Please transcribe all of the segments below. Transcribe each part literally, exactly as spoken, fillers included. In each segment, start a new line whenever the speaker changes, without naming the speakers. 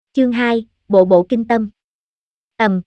Chương hai, bộ bộ kinh tâm. Ầm.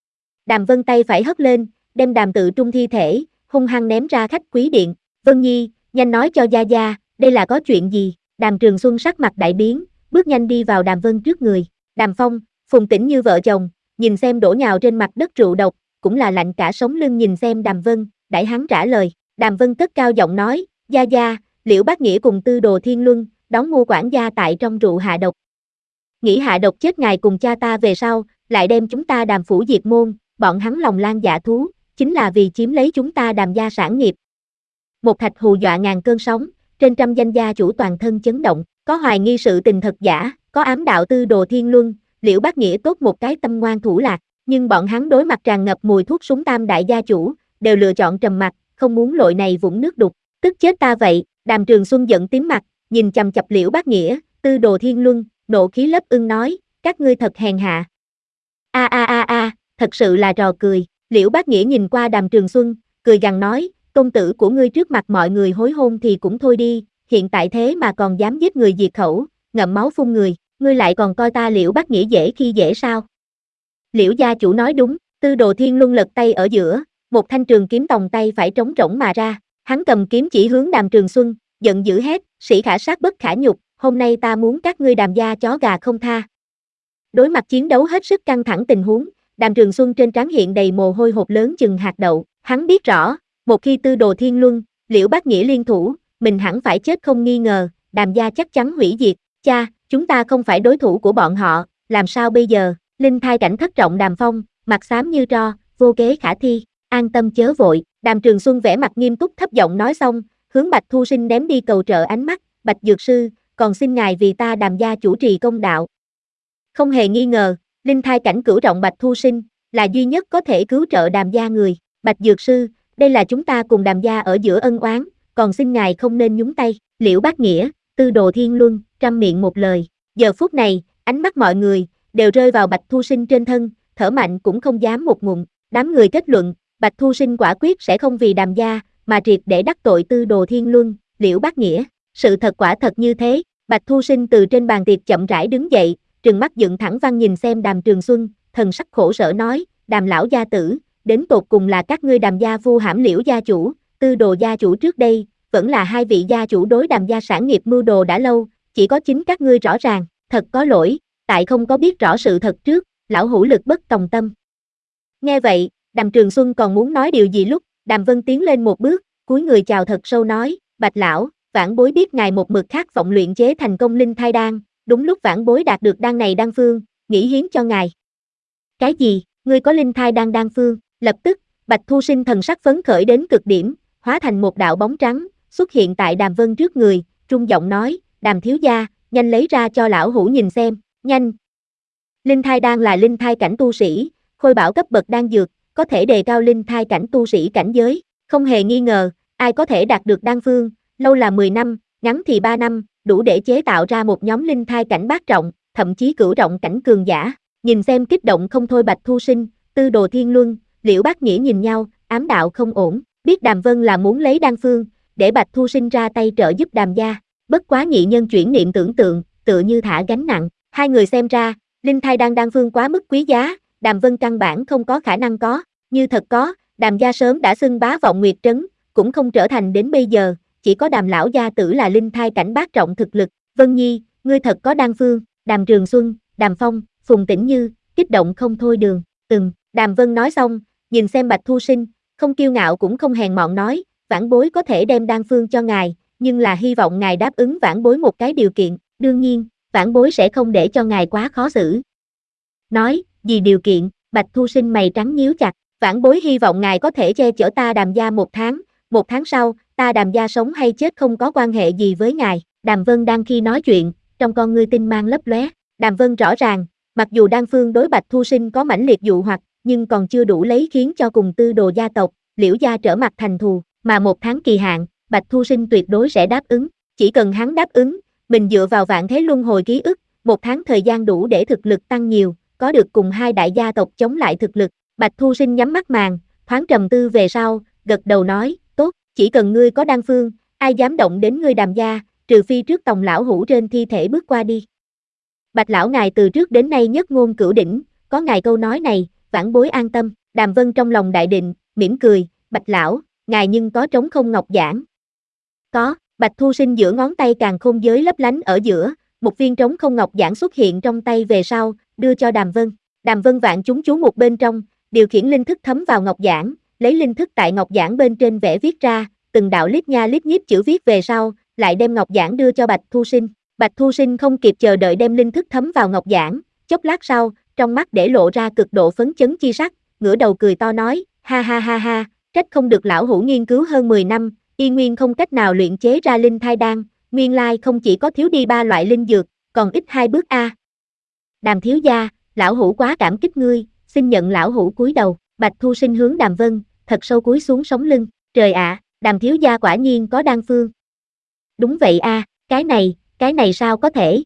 Đàm Vân tay phải hất lên, đem Đàm Tự Trung thi thể, hung hăng ném ra khách quý điện. Vân Nhi, nhanh nói cho Gia Gia, đây là có chuyện gì? Đàm Trường Xuân sắc mặt đại biến, bước nhanh đi vào Đàm Vân trước người. Đàm Phong, Phùng Tĩnh như vợ chồng, nhìn xem đổ nhào trên mặt đất rượu độc, cũng là lạnh cả sống lưng nhìn xem Đàm Vân, đãi hắn trả lời. Đàm Vân cất cao giọng nói, Gia Gia, Liễu Bác Nghĩa cùng Tư Đồ Thiên Luân, đón mua quản gia tại trong rượu hạ độc. Nghĩ hạ độc chết ngài cùng cha ta về sau, lại đem chúng ta Đàm phủ diệt môn, bọn hắn lòng lan dạ thú, chính là vì chiếm lấy chúng ta Đàm gia sản nghiệp. Một thạch hù dọa ngàn cơn sóng, trên trăm danh gia chủ toàn thân chấn động, có hoài nghi sự tình thật giả, có ám đạo Tư Đồ Thiên Luân, Liễu Bác Nghĩa tốt một cái tâm ngoan thủ lạc, nhưng bọn hắn đối mặt tràn ngập mùi thuốc súng tam đại gia chủ, đều lựa chọn trầm mặc, không muốn lội này vũng nước đục, tức chết ta vậy. Đàm Trường Xuân giận tím mặt, nhìn chằm chặp Liễu Bác Nghĩa, Tư Đồ Thiên Luân, nộ khí lấp ưng nói, các ngươi thật hèn hạ. A a a a, thật sự là trò cười. Liễu Bác Nghĩa nhìn qua Đàm Trường Xuân, cười gằn nói, công tử của ngươi trước mặt mọi người hối hôn thì cũng thôi đi, hiện tại thế mà còn dám giết người diệt khẩu, ngậm máu phun người, ngươi lại còn coi ta Liễu Bác Nghĩa dễ khi dễ sao? Liễu gia chủ nói đúng. Tư Đồ Thiên Luân lật tay ở giữa, một thanh trường kiếm tòng tay phải trống rỗng mà ra, hắn cầm kiếm chỉ hướng Đàm Trường Xuân, giận dữ hét, sĩ khả sát bất khả nhục, hôm nay ta muốn các ngươi Đàm gia chó gà không tha. Đối mặt chiến đấu hết sức căng thẳng tình huống, Đàm Trường Xuân trên trán hiện đầy mồ hôi hột lớn chừng hạt đậu, hắn biết rõ, một khi Tư Đồ Thiên Luân, Liễu Bác Nghĩa liên thủ, mình hẳn phải chết không nghi ngờ, Đàm gia chắc chắn hủy diệt. Cha, chúng ta không phải đối thủ của bọn họ, làm sao bây giờ? Linh thai cảnh thất trọng Đàm Phong, mặt xám như tro, vô kế khả thi, an tâm chớ vội. Đàm Trường Xuân vẻ mặt nghiêm túc thấp giọng nói xong, hướng Bạch Thu Sinh ném đi cầu trợ ánh mắt, Bạch Dược Sư, còn xin ngài vì ta Đàm gia chủ trì công đạo. Không hề nghi ngờ, linh thai cảnh cửu trọng Bạch Thu Sinh, là duy nhất có thể cứu trợ Đàm gia người. Bạch Dược Sư, đây là chúng ta cùng Đàm gia ở giữa ân oán, còn xin ngài không nên nhúng tay. Liễu Bác Nghĩa, Tư Đồ Thiên Luân, trăm miệng một lời. Giờ phút này, ánh mắt mọi người đều rơi vào Bạch Thu Sinh trên thân, thở mạnh cũng không dám một ngụm. Đám người kết luận, Bạch Thu Sinh quả quyết sẽ không vì Đàm gia mà triệt để đắc tội Tư Đồ Thiên Luân, Liễu Bác Nghĩa. Sự thật quả thật như thế. Bạch Thu Sinh từ trên bàn tiệc chậm rãi đứng dậy, trừng mắt dựng thẳng văn nhìn xem Đàm Trường Xuân, thần sắc khổ sở nói, Đàm lão gia tử, đến tột cùng là các ngươi Đàm gia vu hãm Liễu gia chủ, Tư Đồ gia chủ trước đây, vẫn là hai vị gia chủ đối Đàm gia sản nghiệp mưu đồ đã lâu, chỉ có chính các ngươi rõ ràng, thật có lỗi, tại không có biết rõ sự thật trước, lão hữu lực bất tòng tâm. Nghe vậy, Đàm Trường Xuân còn muốn nói điều gì lúc, Đàm Vân tiến lên một bước, cúi người chào thật sâu nói, Bạch lão, vãn bối biết ngài một mực khát vọng luyện chế thành công linh thai đan, đúng lúc vãn bối đạt được đan này đan phương, nghĩ hiến cho ngài. Cái gì, ngươi có linh thai đan đan phương? Lập tức, Bạch Thu Sinh thần sắc phấn khởi đến cực điểm, hóa thành một đạo bóng trắng, xuất hiện tại Đàm Vân trước người, trung giọng nói, Đàm thiếu gia, nhanh lấy ra cho lão hữu nhìn xem, nhanh. Linh thai đan là linh thai cảnh tu sĩ, khôi bảo cấp bậc đan dược, có thể đề cao linh thai cảnh tu sĩ cảnh giới, không hề nghi ngờ, ai có thể đạt được đan phương, lâu là mười năm, ngắn thì ba năm, đủ để chế tạo ra một nhóm linh thai cảnh bát trọng, thậm chí cửu trọng cảnh cường giả. Nhìn xem kích động không thôi Bạch Thu Sinh, Tư Đồ Thiên Luân, Liễu Bác Nghĩa nhìn nhau, ám đạo không ổn, biết Đàm Vân là muốn lấy đan phương, để Bạch Thu Sinh ra tay trợ giúp Đàm gia, bất quá nhị nhân chuyển niệm tưởng tượng, tựa như thả gánh nặng, hai người xem ra, linh thai đan đan phương quá mức quý giá, Đàm Vân căn bản không có khả năng có, như thật có, Đàm gia sớm đã xưng bá vọng nguyệt trấn, cũng không trở thành đến bây giờ, chỉ có Đàm lão gia tử là linh thai cảnh bát trọng thực lực. Vân Nhi, ngươi thật có đan phương? Đàm Trường Xuân, Đàm Phong, Phùng Tĩnh Như, kích động không thôi đường, từng, Đàm Vân nói xong, nhìn xem Bạch Thu Sinh, không kiêu ngạo cũng không hèn mọn nói, vãn bối có thể đem đan phương cho ngài, nhưng là hy vọng ngài đáp ứng vãn bối một cái điều kiện, đương nhiên, vãn bối sẽ không để cho ngài quá khó xử. Nói, gì điều kiện? Bạch Thu Sinh mày trắng nhíu chặt, vãn bối hy vọng ngài có thể che chở ta Đàm gia một tháng, một tháng sau, ta Đàm gia sống hay chết không có quan hệ gì với ngài. Đàm Vân đang khi nói chuyện, trong con ngươi tinh mang lấp lóe, Đàm Vân rõ ràng, mặc dù đan phương đối Bạch Thu Sinh có mãnh liệt dụ hoặc, nhưng còn chưa đủ lấy khiến cho cùng Tư Đồ gia tộc, Liễu gia trở mặt thành thù, mà một tháng kỳ hạn, Bạch Thu Sinh tuyệt đối sẽ đáp ứng, chỉ cần hắn đáp ứng, mình dựa vào vạn thế luân hồi ký ức, một tháng thời gian đủ để thực lực tăng nhiều, có được cùng hai đại gia tộc chống lại thực lực. Bạch Thu Sinh nhắm mắt màn, thoáng trầm tư về sau, gật đầu nói, tốt, chỉ cần ngươi có đan phương, ai dám động đến ngươi Đàm gia, trừ phi trước tòng lão hữu trên thi thể bước qua đi. Bạch lão ngài từ trước đến nay nhất ngôn cửu đỉnh, có ngài câu nói này, vãn bối an tâm. Đàm Vân trong lòng đại định, mỉm cười, Bạch lão, ngài nhưng có trống không ngọc giản? Có. Bạch Thu Sinh giữa ngón tay càng khôn giới lấp lánh ở giữa, một viên trống không ngọc giản xuất hiện trong tay về sau, đưa cho Đàm Vân. Đàm Vân vạn chúng chú một bên trong, điều khiển linh thức thấm vào ngọc giản, lấy linh thức tại ngọc giản bên trên vẽ viết ra, từng đạo lít nha lít nhít chữ viết về sau, lại đem ngọc giản đưa cho Bạch Thu Sinh. Bạch Thu Sinh không kịp chờ đợi đem linh thức thấm vào ngọc giản, chốc lát sau, trong mắt để lộ ra cực độ phấn chấn chi sắc, ngửa đầu cười to nói, ha ha ha ha, trách không được lão hủ nghiên cứu hơn mười năm, y nguyên không cách nào luyện chế ra linh thai đan, nguyên lai không chỉ có thiếu đi ba loại linh dược, còn ít hai bước a. Đàm thiếu gia, lão hủ quá cảm kích ngươi, xin nhận lão hủ cúi đầu. Bạch Thu Sinh hướng Đàm Vân, thật sâu cúi xuống sống lưng, trời ạ, Đàm thiếu gia quả nhiên có đan phương. Đúng vậy a, cái này, cái này sao có thể?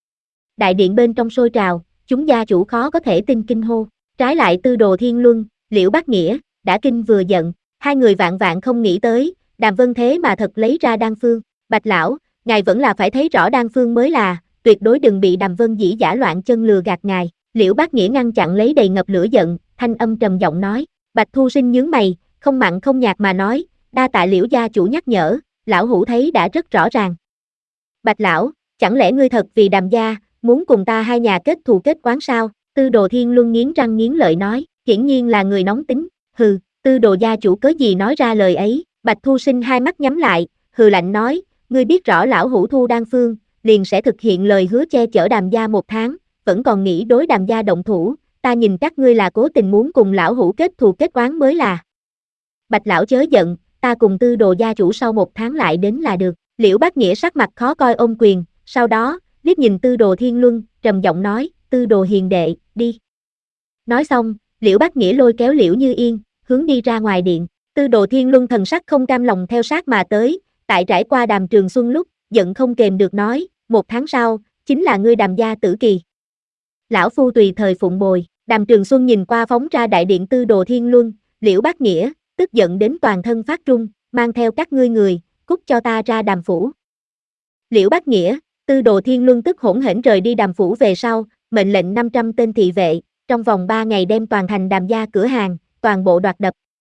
Đại điện bên trong sôi trào, chúng gia chủ khó có thể tin kinh hô, trái lại Tư Đồ Thiên Luân, Liễu Bác Nghĩa, đã kinh vừa giận, hai người vạn vạn không nghĩ tới, Đàm Vân thế mà thật lấy ra đan phương. Bạch lão, ngài vẫn là phải thấy rõ đan phương mới là, tuyệt đối đừng bị Đàm Vân dĩ giả loạn chân lừa gạt ngài. Liễu Bác Nghĩa ngăn chặn lấy đầy ngập lửa giận, thanh âm trầm giọng nói. Bạch Thu Sinh nhướng mày, không mặn không nhạt mà nói, đa tạ Liễu gia chủ nhắc nhở, lão hủ thấy đã rất rõ ràng. Bạch lão, chẳng lẽ ngươi thật vì Đàm gia, muốn cùng ta hai nhà kết thù kết oán sao? Tư Đồ Thiên Luân nghiến răng nghiến lợi nói, hiển nhiên là người nóng tính, hừ, Tư Đồ gia chủ cớ gì nói ra lời ấy? Bạch Thu Sinh hai mắt nhắm lại, hừ lạnh nói, ngươi biết rõ lão hủ thu đan phương, liền sẽ thực hiện lời hứa che chở Đàm gia một tháng, vẫn còn nghĩ đối Đàm gia động thủ, ta nhìn các ngươi là cố tình muốn cùng lão hủ kết thù kết oán mới là. Bạch lão chớ giận, ta cùng Tư Đồ gia chủ sau một tháng lại đến là được. Liễu Bác Nghĩa sắc mặt khó coi ôm quyền, sau đó, liếc nhìn Tư Đồ Thiên Luân, trầm giọng nói, Tư Đồ hiền đệ, đi. Nói xong, Liễu Bác Nghĩa lôi kéo Liễu Như Yên, hướng đi ra ngoài điện. Tư Đồ Thiên Luân thần sắc không cam lòng theo sát mà tới, tại trải qua Đàm Trường Xuân lúc, giận không kềm được nói, một tháng sau, chính là ngươi Đàm gia tử kỳ. Lão phu tùy thời phụng bồi. Đàm Trường Xuân nhìn qua phóng ra đại điện Tư Đồ Thiên Luân, Liễu Bác Nghĩa, tức giận đến toàn thân phát run, mang theo các ngươi người, cút cho ta ra Đàm phủ. Liễu Bác Nghĩa, Tư Đồ Thiên Luân tức hỗn hển rời đi Đàm phủ về sau, mệnh lệnh năm trăm tên thị vệ, trong vòng ba ngày đem toàn thành Đàm gia cửa hàng, toàn bộ đoạt đập.